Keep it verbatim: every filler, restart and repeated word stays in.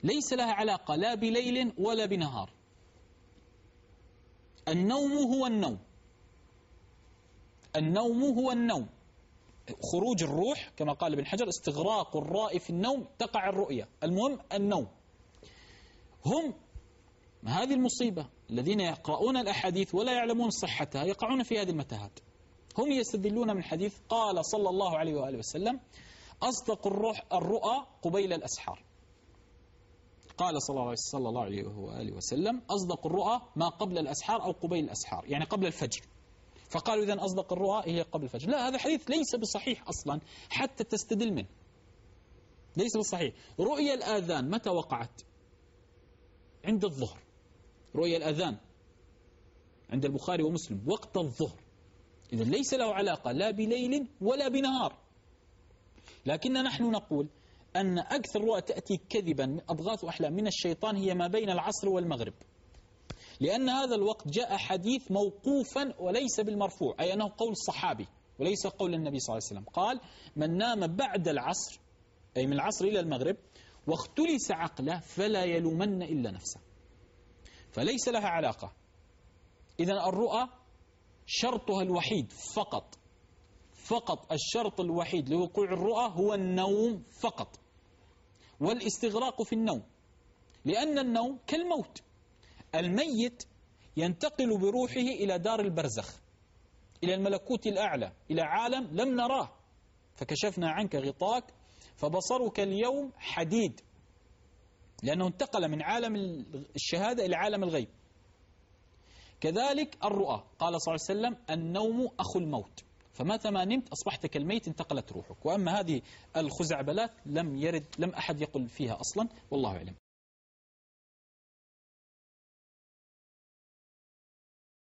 ليس لها علاقة لا بليل ولا بنهار. النوم هو النوم، النوم هو النوم، خروج الروح كما قال ابن حجر استغراق الراء في النوم تقع الرؤية، المهم النوم. هم هذه المصيبة الذين يقرؤون الأحاديث ولا يعلمون صحتها يقعون في هذه المتاهات. هم يستدلون من حديث قال صلى الله عليه وآله وسلم أصدق الروح الرؤى قبيل الأسحار. قال صلى الله عليه وآله وسلم أصدق الرؤى ما قبل الأسحار أو قبيل الأسحار، يعني قبل الفجر. فقالوا إذن أصدق الرؤى هي قبل الفجر. لا، هذا حديث ليس بصحيح أصلا حتى تستدل منه، ليس بصحيح. رؤيا الآذان متى وقعت؟ عند الظهر. رؤيا الآذان عند البخاري ومسلم وقت الظهر، إذن ليس له علاقة لا بليل ولا بنهار. لكن نحن نقول أن أكثر رؤى تأتي كذبا من أضغاث وأحلام من الشيطان هي ما بين العصر والمغرب، لأن هذا الوقت جاء حديث موقوفا وليس بالمرفوع، أي أنه قول صحابي وليس قول النبي صلى الله عليه وسلم. قال من نام بعد العصر، أي من العصر إلى المغرب، واختلس عقله فلا يلومن إلا نفسه. فليس لها علاقة. إذن الرؤى شرطها الوحيد فقط فقط الشرط الوحيد لوقوع الرؤى هو النوم فقط، والاستغراق في النوم، لأن النوم كالموت. الميت ينتقل بروحه إلى دار البرزخ، إلى الملكوت الأعلى، إلى عالم لم نراه، فكشفنا عنك غطاك فبصرك اليوم حديد، لأنه انتقل من عالم الشهادة إلى عالم الغيب. كذلك الرؤى، قال صلى الله عليه وسلم النوم أخو الموت، فمتى ما نمت أصبحت كالميت انتقلت روحك. وأما هذه الخزعبلات لم يرد، لم أحد يقل فيها أصلا، والله أعلم.